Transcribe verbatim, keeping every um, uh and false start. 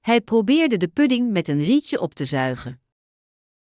Hij probeerde de pudding met een rietje op te zuigen.